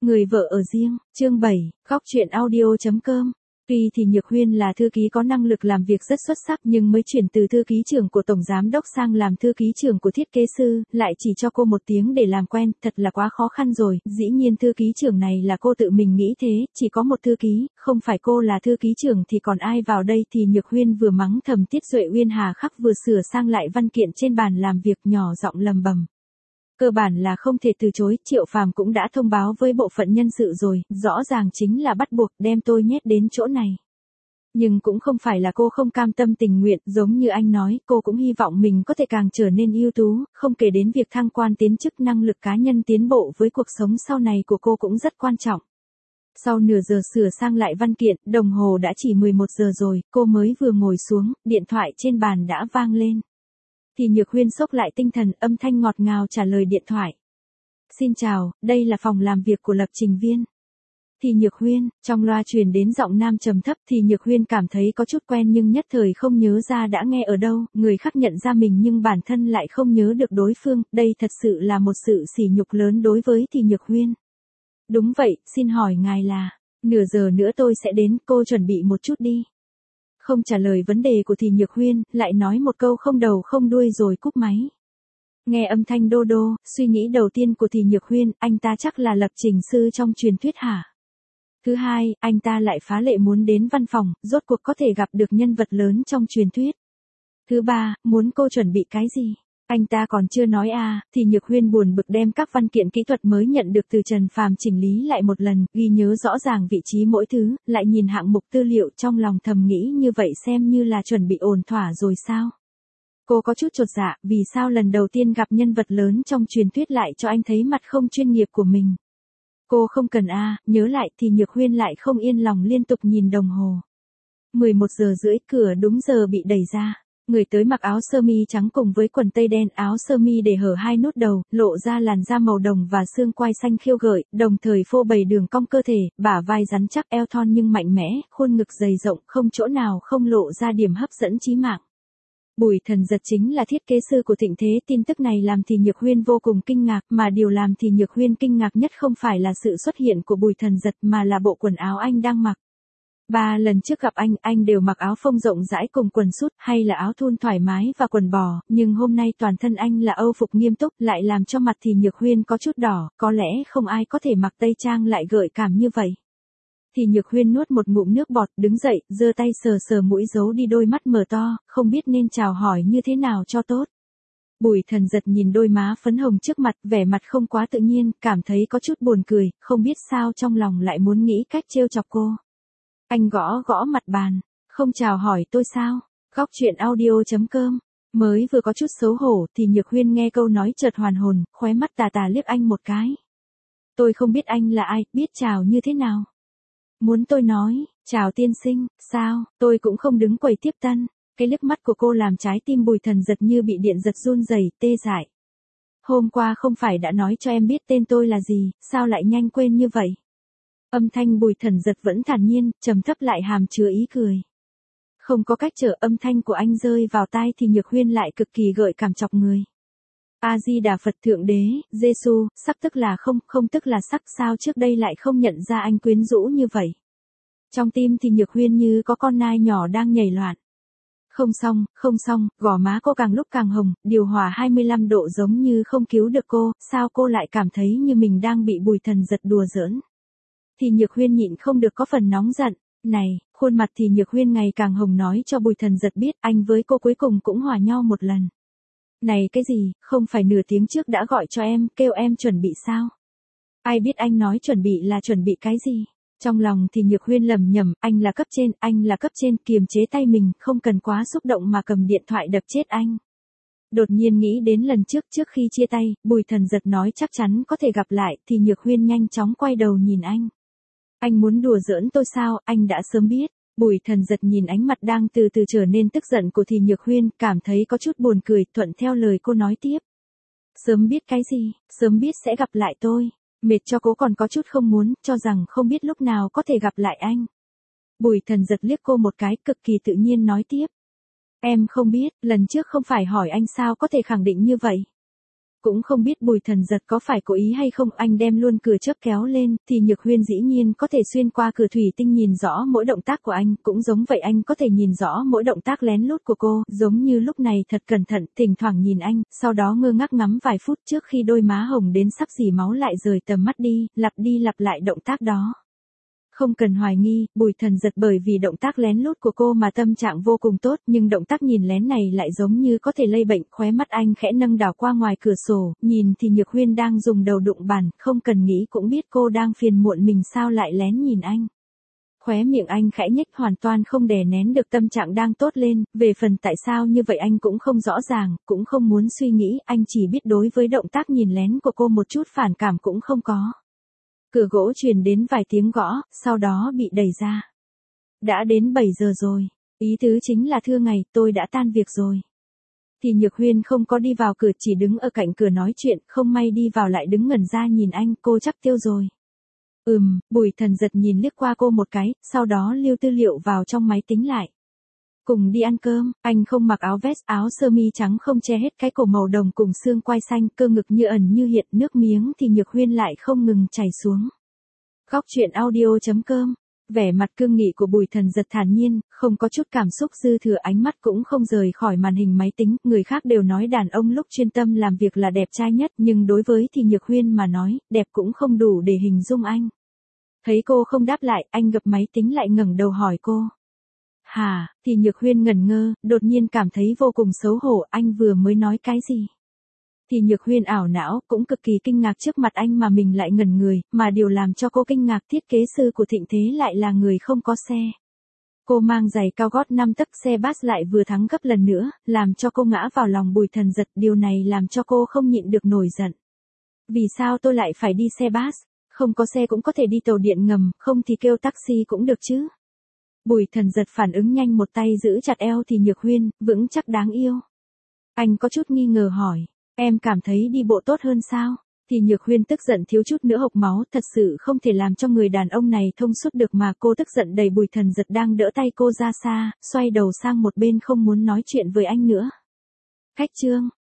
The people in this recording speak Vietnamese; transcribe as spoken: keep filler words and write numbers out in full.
Người vợ ở riêng, chương bảy, góc truyện audio.com. Tuy thì Nhược Huyên là thư ký có năng lực làm việc rất xuất sắc nhưng mới chuyển từ thư ký trưởng của tổng giám đốc sang làm thư ký trưởng của thiết kế sư, lại chỉ cho cô một tiếng để làm quen, thật là quá khó khăn rồi. Dĩ nhiên thư ký trưởng này là cô tự mình nghĩ thế, chỉ có một thư ký, không phải cô là thư ký trưởng thì còn ai vào đây. Thì Nhược Huyên vừa mắng thầm Tiết Duệ Uyên hà khắc vừa sửa sang lại văn kiện trên bàn làm việc, nhỏ giọng lầm bầm. Cơ bản là không thể từ chối, Triệu Phàm cũng đã thông báo với bộ phận nhân sự rồi, rõ ràng chính là bắt buộc đem tôi nhét đến chỗ này. Nhưng cũng không phải là cô không cam tâm tình nguyện, giống như anh nói, cô cũng hy vọng mình có thể càng trở nên ưu tú, không kể đến việc thăng quan tiến chức, năng lực cá nhân tiến bộ với cuộc sống sau này của cô cũng rất quan trọng. Sau nửa giờ sửa sang lại văn kiện, đồng hồ đã chỉ mười một giờ rồi, cô mới vừa ngồi xuống, điện thoại trên bàn đã vang lên. Thì Nhược Huyên xốc lại tinh thần, âm thanh ngọt ngào trả lời điện thoại. Xin chào, đây là phòng làm việc của lập trình viên. Thì Nhược Huyên, trong loa truyền đến giọng nam trầm thấp. Thì Nhược Huyên cảm thấy có chút quen nhưng nhất thời không nhớ ra đã nghe ở đâu, người khác nhận ra mình nhưng bản thân lại không nhớ được đối phương, đây thật sự là một sự sỉ nhục lớn đối với Thì Nhược Huyên. Đúng vậy, xin hỏi ngài là, nửa giờ nữa tôi sẽ đến, cô chuẩn bị một chút đi. Không trả lời vấn đề của Thì Nhược Huyên, lại nói một câu không đầu không đuôi rồi cúp máy. Nghe âm thanh đô đô, suy nghĩ đầu tiên của Thì Nhược Huyên, anh ta chắc là lập trình sư trong truyền thuyết hả? Thứ hai, anh ta lại phá lệ muốn đến văn phòng, rốt cuộc có thể gặp được nhân vật lớn trong truyền thuyết. Thứ ba, muốn cô chuẩn bị cái gì? Anh ta còn chưa nói à. Thì Nhược Huyên buồn bực đem các văn kiện kỹ thuật mới nhận được từ Trần Phàm chỉnh lý lại một lần, ghi nhớ rõ ràng vị trí mỗi thứ, lại nhìn hạng mục tư liệu, trong lòng thầm nghĩ như vậy xem như là chuẩn bị ổn thỏa rồi sao? Cô có chút chột dạ, vì sao lần đầu tiên gặp nhân vật lớn trong truyền thuyết lại cho anh thấy mặt không chuyên nghiệp của mình? Cô không cần a. À, nhớ lại. Thì Nhược Huyên lại không yên lòng liên tục nhìn đồng hồ. mười một giờ rưỡi, cửa đúng giờ bị đẩy ra. Người tới mặc áo sơ mi trắng cùng với quần tây đen, áo sơ mi để hở hai nút đầu, lộ ra làn da màu đồng và xương quai xanh khiêu gợi, đồng thời phô bày đường cong cơ thể, bả vai rắn chắc, eo thon nhưng mạnh mẽ, khuôn ngực dày rộng, không chỗ nào không lộ ra điểm hấp dẫn chí mạng. Bùi Thần Giật chính là thiết kế sư của Thịnh Thế. Tin tức này làm Thì Nhược Huyên vô cùng kinh ngạc, mà điều làm Thì Nhược Huyên kinh ngạc nhất không phải là sự xuất hiện của Bùi Thần Giật mà là bộ quần áo anh đang mặc. Ba lần trước gặp anh, anh đều mặc áo phông rộng rãi cùng quần sút, hay là áo thun thoải mái và quần bò, nhưng hôm nay toàn thân anh là âu phục nghiêm túc, lại làm cho mặt Thì Nhược Huyên có chút đỏ, có lẽ không ai có thể mặc tây trang lại gợi cảm như vậy. Thì Nhược Huyên nuốt một ngụm nước bọt, đứng dậy, giơ tay sờ sờ mũi, giấu đi đôi mắt mở to, không biết nên chào hỏi như thế nào cho tốt. Bùi Thần Giật nhìn đôi má phấn hồng trước mặt, vẻ mặt không quá tự nhiên, cảm thấy có chút buồn cười, không biết sao trong lòng lại muốn nghĩ cách trêu chọc cô. Anh gõ gõ mặt bàn, không chào hỏi tôi sao? Góc truyện audio.com. Mới vừa có chút xấu hổ, Thì Nhược Huyên nghe câu nói chợt hoàn hồn, khóe mắt tà tà liếc anh một cái. Tôi không biết anh là ai, biết chào như thế nào? Muốn tôi nói, chào tiên sinh, sao, tôi cũng không đứng quầy tiếp tân. Cái liếc mắt của cô làm trái tim Bùi Thần Giật như bị điện giật run rẩy, tê dại. Hôm qua không phải đã nói cho em biết tên tôi là gì, sao lại nhanh quên như vậy? Âm thanh Bùi Thần Giật vẫn thản nhiên, trầm thấp lại hàm chứa ý cười. Không có cách trở, âm thanh của anh rơi vào tai Thì Nhược Huyên lại cực kỳ gợi cảm chọc người. A Di Đà Phật, Thượng Đế, Giêsu, sắc tức là không, không tức là sắc, sao trước đây lại không nhận ra anh quyến rũ như vậy? Trong tim Thì Nhược Huyên như có con nai nhỏ đang nhảy loạn. Không xong, không xong, gò má cô càng lúc càng hồng, điều hòa hai mươi lăm độ giống như không cứu được cô, sao cô lại cảm thấy như mình đang bị Bùi Thần Giật đùa giỡn? Thì Nhược Huyên nhịn không được có phần nóng giận. Này, khuôn mặt Thì Nhược Huyên ngày càng hồng nói cho Bùi Thần Giật biết anh với cô cuối cùng cũng hòa nhau một lần. Này cái gì, không phải nửa tiếng trước đã gọi cho em, kêu em chuẩn bị sao? Ai biết anh nói chuẩn bị là chuẩn bị cái gì? Trong lòng Thì Nhược Huyên lầm nhầm, anh là cấp trên, anh là cấp trên, kiềm chế tay mình, không cần quá xúc động mà cầm điện thoại đập chết anh. Đột nhiên nghĩ đến lần trước trước khi chia tay, Bùi Thần Giật nói chắc chắn có thể gặp lại, Thì Nhược Huyên nhanh chóng quay đầu nhìn anh. Anh muốn đùa giỡn tôi sao, anh đã sớm biết. Bùi Thần Giật nhìn ánh mặt đang từ từ trở nên tức giận của Thì Nhược Huyên, cảm thấy có chút buồn cười, thuận theo lời cô nói tiếp. Sớm biết cái gì, sớm biết sẽ gặp lại tôi. Mệt cho cô còn có chút không muốn, cho rằng không biết lúc nào có thể gặp lại anh. Bùi Thần Giật liếc cô một cái, cực kỳ tự nhiên nói tiếp. Em không biết, lần trước không phải hỏi anh sao có thể khẳng định như vậy. Cũng không biết Bùi Thần Giật có phải cố ý hay không, anh đem luôn cửa chớp kéo lên, thì Nhược Huyên dĩ nhiên có thể xuyên qua cửa thủy tinh nhìn rõ mỗi động tác của anh, cũng giống vậy anh có thể nhìn rõ mỗi động tác lén lút của cô, giống như lúc này thật cẩn thận, thỉnh thoảng nhìn anh, sau đó ngơ ngác ngắm vài phút trước khi đôi má hồng đến sắp dỉ máu lại rời tầm mắt đi, lặp đi lặp lại động tác đó. Không cần hoài nghi, Bùi Thần Giật bởi vì động tác lén lút của cô mà tâm trạng vô cùng tốt, nhưng động tác nhìn lén này lại giống như có thể lây bệnh, khóe mắt anh khẽ nâng đảo qua ngoài cửa sổ, nhìn thì Nhược Huyên đang dùng đầu đụng bàn, không cần nghĩ cũng biết cô đang phiền muộn mình sao lại lén nhìn anh. Khóe miệng anh khẽ nhếch, hoàn toàn không đè nén được tâm trạng đang tốt lên, về phần tại sao như vậy anh cũng không rõ ràng, cũng không muốn suy nghĩ, anh chỉ biết đối với động tác nhìn lén của cô một chút phản cảm cũng không có. Cửa gỗ truyền đến vài tiếng gõ, sau đó bị đẩy ra. Đã đến bảy giờ rồi, ý tứ chính là thưa ngày, tôi đã tan việc rồi. Thì Nhược Huyên không có đi vào cửa, chỉ đứng ở cạnh cửa nói chuyện, không may đi vào lại đứng ngẩn ra nhìn anh, cô chắc tiêu rồi. Ừm, Bùi Thần Giật nhìn liếc qua cô một cái, sau đó lưu tư liệu vào trong máy tính lại. Cùng đi ăn cơm, anh không mặc áo vest, áo sơ mi trắng không che hết cái cổ màu đồng cùng xương quai xanh, cơ ngực như ẩn như hiện, nước miếng thì Nhược Huyên lại không ngừng chảy xuống. Góc truyện audio chấm com, vẻ mặt cương nghị của Bùi Thần Giật thản nhiên, không có chút cảm xúc dư thừa, ánh mắt cũng không rời khỏi màn hình máy tính, người khác đều nói đàn ông lúc chuyên tâm làm việc là đẹp trai nhất, nhưng đối với thì Nhược Huyên mà nói, đẹp cũng không đủ để hình dung anh. Thấy cô không đáp lại, anh gập máy tính lại ngẩng đầu hỏi cô. Hả, thì Nhược Huyên ngẩn ngơ, đột nhiên cảm thấy vô cùng xấu hổ, anh vừa mới nói cái gì? Thì Nhược Huyên ảo não, cũng cực kỳ kinh ngạc trước mặt anh mà mình lại ngẩn người, mà điều làm cho cô kinh ngạc, thiết kế sư của Thịnh Thế lại là người không có xe. Cô mang giày cao gót năm tấc, xe bus lại vừa thắng gấp lần nữa, làm cho cô ngã vào lòng Bùi Thần Giật, điều này làm cho cô không nhịn được nổi giận. Vì sao tôi lại phải đi xe bus? Không có xe cũng có thể đi tàu điện ngầm, không thì kêu taxi cũng được chứ. Bùi Thần Giật phản ứng nhanh, một tay giữ chặt eo thì Nhược Huyên, vững chắc đáng yêu. Anh có chút nghi ngờ hỏi, em cảm thấy đi bộ tốt hơn sao? Thì Nhược Huyên tức giận thiếu chút nữa hộc máu, thật sự không thể làm cho người đàn ông này thông suốt được mà, cô tức giận đẩy Bùi Thần Giật đang đỡ tay cô ra xa, xoay đầu sang một bên không muốn nói chuyện với anh nữa. Khách trương,